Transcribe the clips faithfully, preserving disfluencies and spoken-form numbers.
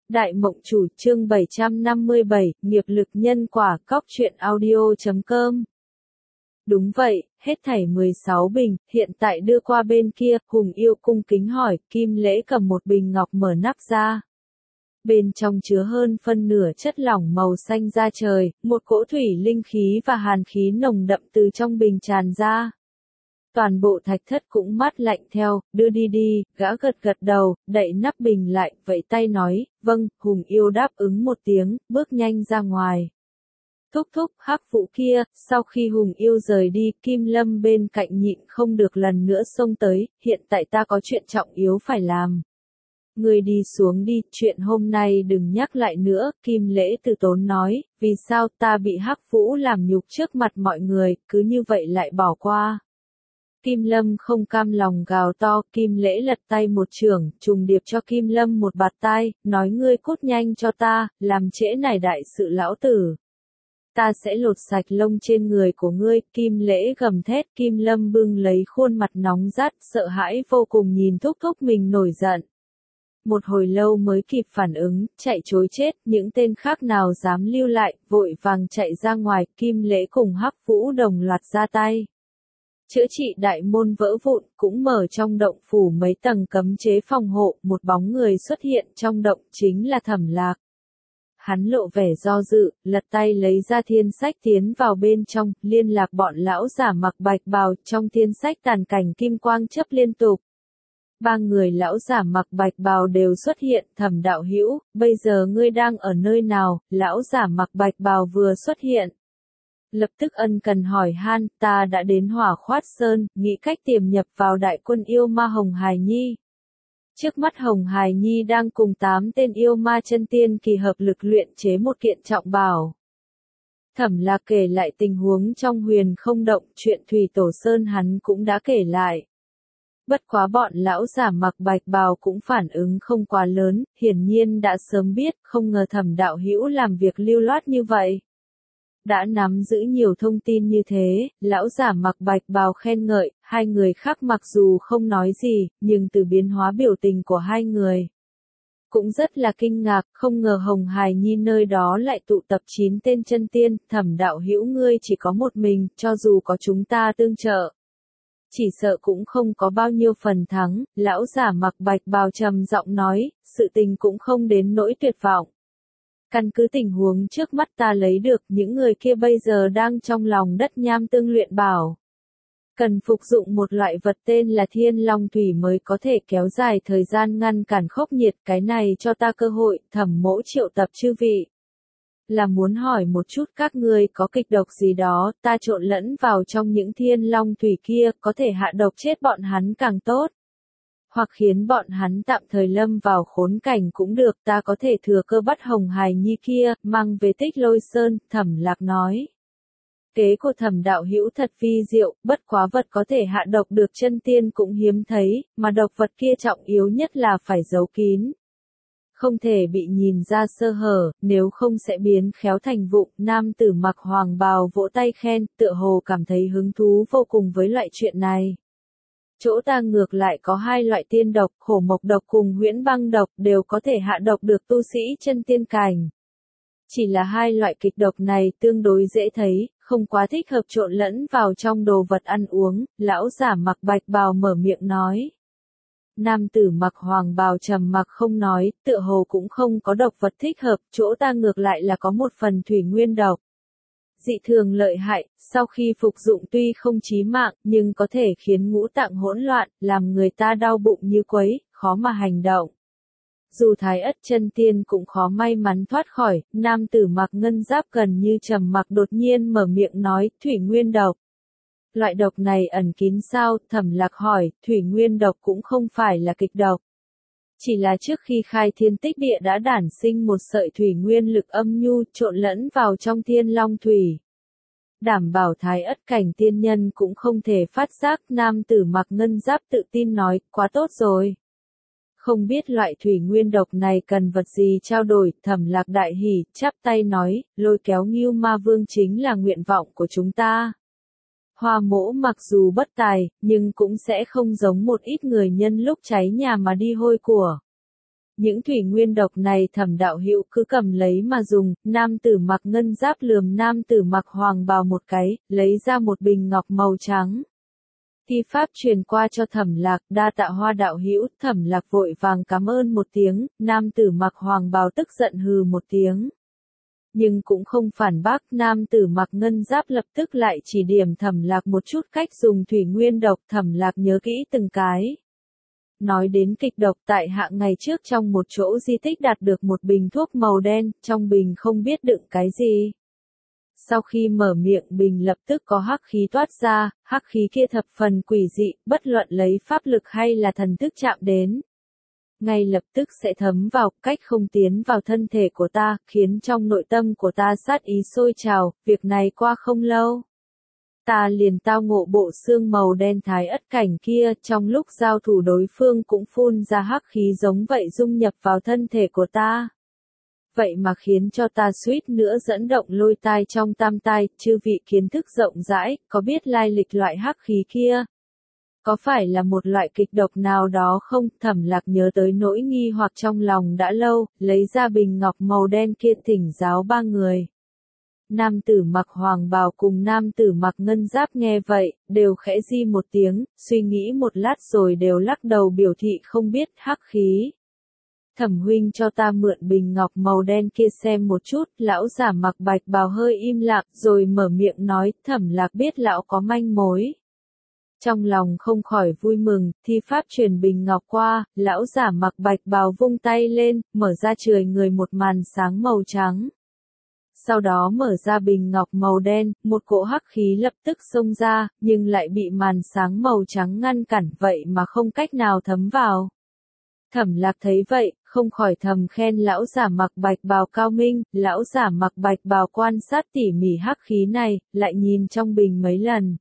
Đại Mộng Chủ chương bảy trăm năm mươi bảy, nghiệp lực nhân quả, cóc truyện audio chấm com. Đúng vậy, hết thảy mười sáu bình, hiện tại đưa qua bên kia, Hùng Yêu cung kính hỏi, Kim Lễ cầm một bình ngọc mở nắp ra. Bên trong chứa hơn phân nửa chất lỏng màu xanh da trời, một cỗ thủy linh khí và hàn khí nồng đậm từ trong bình tràn ra. Toàn bộ thạch thất cũng mát lạnh theo, đưa đi đi, gã gật gật đầu, đậy nắp bình lại, vẫy tay nói, vâng, Hùng Yêu đáp ứng một tiếng, bước nhanh ra ngoài. Thúc thúc, Hắc Vũ kia, sau khi Hùng Yêu rời đi, Kim Lâm bên cạnh nhịn không được lần nữa xông tới, hiện tại ta có chuyện trọng yếu phải làm. Ngươi đi xuống đi, chuyện hôm nay đừng nhắc lại nữa, Kim Lễ từ tốn nói, vì sao ta bị Hắc Vũ làm nhục trước mặt mọi người, cứ như vậy lại bỏ qua. Kim Lâm không cam lòng gào to, Kim Lễ lật tay một chưởng, trùng điệp cho Kim Lâm một bạt tai, nói ngươi cút nhanh cho ta, làm trễ nải đại sự lão tử. Ta sẽ lột sạch lông trên người của ngươi, Kim Lễ gầm thét, Kim Lâm bưng lấy khuôn mặt nóng rát, sợ hãi vô cùng nhìn thúc thúc mình nổi giận. Một hồi lâu mới kịp phản ứng, chạy trối chết, những tên khác nào dám lưu lại, vội vàng chạy ra ngoài, Kim Lễ cùng Hắc Vũ đồng loạt ra tay. Chữa trị đại môn vỡ vụn, cũng mở trong động phủ mấy tầng cấm chế phòng hộ, một bóng người xuất hiện trong động chính là Thẩm Lạc. Hắn lộ vẻ do dự, lật tay lấy ra thiên sách tiến vào bên trong, liên lạc bọn lão giả mặc bạch bào, trong thiên sách tàn cảnh kim quang chấp liên tục. Ba người lão giả mặc bạch bào đều xuất hiện, Thẩm đạo hữu, bây giờ ngươi đang ở nơi nào, lão giả mặc bạch bào vừa xuất hiện. Lập tức ân cần hỏi han, ta đã đến Hỏa Khoát Sơn, nghĩ cách tiềm nhập vào đại quân yêu ma Hồng Hài Nhi. Trước mắt Hồng Hài Nhi đang cùng tám tên yêu ma chân tiên kỳ hợp lực luyện chế một kiện trọng bảo. Thẩm Lạc kể lại tình huống trong huyền không động, chuyện Thủy Tổ Sơn hắn cũng đã kể lại. Bất quá bọn lão giả mặc bạch bào cũng phản ứng không quá lớn, hiển nhiên đã sớm biết, không ngờ Thẩm đạo hữu làm việc lưu loát như vậy. Đã nắm giữ nhiều thông tin như thế, lão giả mặc bạch bào khen ngợi, hai người khác mặc dù không nói gì, nhưng từ biến hóa biểu tình của hai người cũng rất là kinh ngạc, không ngờ Hồng Hài Nhi nơi đó lại tụ tập chín tên chân tiên, Thẩm đạo hữu ngươi chỉ có một mình, cho dù có chúng ta tương trợ, chỉ sợ cũng không có bao nhiêu phần thắng, lão giả mặc bạch bào trầm giọng nói, sự tình cũng không đến nỗi tuyệt vọng. Căn cứ tình huống trước mắt ta lấy được, những người kia bây giờ đang trong lòng đất nham tương luyện bảo. Cần phục dụng một loại vật tên là Thiên Long Thủy mới có thể kéo dài thời gian ngăn cản khốc nhiệt, cái này cho ta cơ hội, Thẩm mỗ triệu tập chư vị. Là muốn hỏi một chút các ngươi có kịch độc gì đó, ta trộn lẫn vào trong những Thiên Long Thủy kia, có thể hạ độc chết bọn hắn càng tốt. Hoặc khiến bọn hắn tạm thời lâm vào khốn cảnh cũng được, ta có thể thừa cơ bắt Hồng Hài Nhi kia, mang về Tích Lôi Sơn, Thẩm Lạc nói. Kế của Thẩm đạo hữu thật vi diệu, bất quá vật có thể hạ độc được chân tiên cũng hiếm thấy, mà độc vật kia trọng yếu nhất là phải giấu kín. Không thể bị nhìn ra sơ hở, nếu không sẽ biến khéo thành vụng, nam tử mặc hoàng bào vỗ tay khen, tựa hồ cảm thấy hứng thú vô cùng với loại chuyện này. Chỗ ta ngược lại có hai loại tiên độc, Hổ Mộc độc cùng Huyễn Băng độc đều có thể hạ độc được tu sĩ chân tiên cảnh. Chỉ là hai loại kịch độc này tương đối dễ thấy, không quá thích hợp trộn lẫn vào trong đồ vật ăn uống, lão giả mặc bạch bào mở miệng nói. Nam tử mặc hoàng bào trầm mặc không nói, tựa hồ cũng không có độc vật thích hợp, chỗ ta ngược lại là có một phần thủy nguyên độc. Dị thường lợi hại, sau khi phục dụng tuy không chí mạng, nhưng có thể khiến ngũ tạng hỗn loạn, làm người ta đau bụng như quấy, khó mà hành động. Dù Thái Ất chân tiên cũng khó may mắn thoát khỏi, nam tử mặc ngân giáp gần như trầm mặc đột nhiên mở miệng nói, thủy nguyên độc. Loại độc này ẩn kín sao, Thẩm Lạc hỏi, thủy nguyên độc cũng không phải là kịch độc. Chỉ là trước khi khai thiên tích địa đã đản sinh một sợi thủy nguyên lực âm nhu trộn lẫn vào trong Thiên Long Thủy. Đảm bảo Thái Ất cảnh tiên nhân cũng không thể phát giác, nam tử mặc ngân giáp tự tin nói, quá tốt rồi. Không biết loại thủy nguyên độc này cần vật gì trao đổi, Thẩm Lạc đại hỉ, chắp tay nói, lôi kéo Ngưu Ma Vương chính là nguyện vọng của chúng ta. Hoa mỗ mặc dù bất tài, nhưng cũng sẽ không giống một ít người nhân lúc cháy nhà mà đi hôi của. Những thủy nguyên độc này Thẩm đạo hữu cứ cầm lấy mà dùng. Nam tử mặc ngân giáp lườm nam tử mặc hoàng bào một cái, lấy ra một bình ngọc màu trắng. Thi pháp truyền qua cho Thẩm Lạc, đa tạ Hoa đạo hữu. Thẩm Lạc vội vàng cảm ơn một tiếng, nam tử mặc hoàng bào tức giận hừ một tiếng. Nhưng cũng không phản bác, nam tử mặc ngân giáp lập tức lại chỉ điểm Thẩm Lạc một chút cách dùng thủy nguyên độc. Thẩm Lạc nhớ kỹ từng cái. Nói đến kịch độc, tại hạ ngày trước trong một chỗ di tích đạt được một bình thuốc màu đen, trong bình không biết đựng cái gì. Sau khi mở miệng bình lập tức có hắc khí toát ra, hắc khí kia thập phần quỷ dị, bất luận lấy pháp lực hay là thần thức chạm đến. Ngay lập tức sẽ thấm vào, cách không tiến vào thân thể của ta, khiến trong nội tâm của ta sát ý sôi trào. Việc này qua không lâu, ta liền tao ngộ bộ xương màu đen thái ất cảnh kia, trong lúc giao thủ đối phương cũng phun ra hắc khí giống vậy dung nhập vào thân thể của ta. Vậy mà khiến cho ta suýt nữa dẫn động lôi tai trong tam tai. Chư vị kiến thức rộng rãi, có biết lai lịch loại hắc khí kia? Có phải là một loại kịch độc nào đó không? Thẩm Lạc nhớ tới nỗi nghi hoặc trong lòng đã lâu, lấy ra bình ngọc màu đen kia thỉnh giáo ba người. Nam tử mặc hoàng bào cùng nam tử mặc ngân giáp nghe vậy, đều khẽ di một tiếng, suy nghĩ một lát rồi đều lắc đầu biểu thị không biết. Hắc khí. Thẩm huynh cho ta mượn bình ngọc màu đen kia xem một chút. Lão giả mặc bạch bào hơi im lặng rồi mở miệng nói. Thẩm Lạc biết lão có manh mối. Trong lòng không khỏi vui mừng, thi pháp truyền bình ngọc qua, lão giả mặc bạch bào vung tay lên, mở ra trười người một màn sáng màu trắng. Sau đó mở ra bình ngọc màu đen, một cỗ hắc khí lập tức xông ra, nhưng lại bị màn sáng màu trắng ngăn cản, vậy mà không cách nào thấm vào. Thẩm Lạc thấy vậy, không khỏi thầm khen lão giả mặc bạch bào cao minh. Lão giả mặc bạch bào quan sát tỉ mỉ hắc khí này, lại nhìn trong bình mấy lần.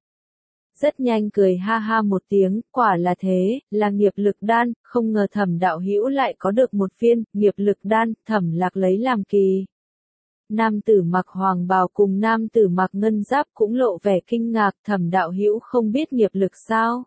Rất nhanh cười ha ha một tiếng, quả là thế, là nghiệp lực đan, không ngờ Thẩm đạo hữu lại có được một viên nghiệp lực đan. Thẩm Lạc lấy làm kỳ. Nam tử mặc hoàng bào cùng nam tử mặc ngân giáp cũng lộ vẻ kinh ngạc. Thẩm đạo hữu không biết nghiệp lực sao?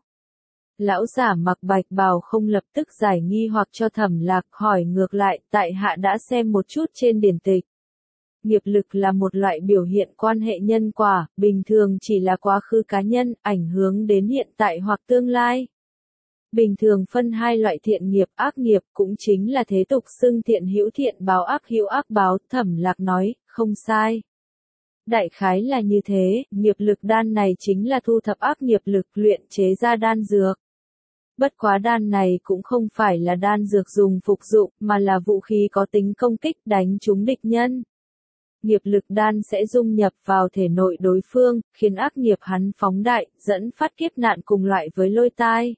Lão giả mặc bạch bào không lập tức giải nghi hoặc cho Thẩm Lạc, hỏi ngược lại, tại hạ đã xem một chút trên điển tịch. Nghiệp lực là một loại biểu hiện quan hệ nhân quả, bình thường chỉ là quá khứ cá nhân, ảnh hưởng đến hiện tại hoặc tương lai. Bình thường phân hai loại thiện nghiệp, ác nghiệp, cũng chính là thế tục xưng thiện hữu thiện báo, ác hữu ác báo. Thẩm Lạc nói, không sai. Đại khái là như thế, nghiệp lực đan này chính là thu thập ác nghiệp lực luyện chế ra đan dược. Bất quá đan này cũng không phải là đan dược dùng phục dụng, mà là vũ khí có tính công kích đánh trúng địch nhân. Nghiệp lực đan sẽ dung nhập vào thể nội đối phương, khiến ác nghiệp hắn phóng đại, dẫn phát kiếp nạn cùng loại với lôi tai.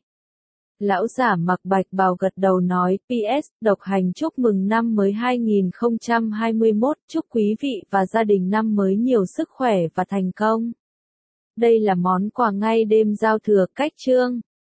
Lão giả mặc bạch bào gật đầu nói, pê ét, độc hành chúc mừng năm mới hai nghìn không trăm hai mươi mốt, chúc quý vị và gia đình năm mới nhiều sức khỏe và thành công. Đây là món quà ngay đêm giao thừa, cách chương.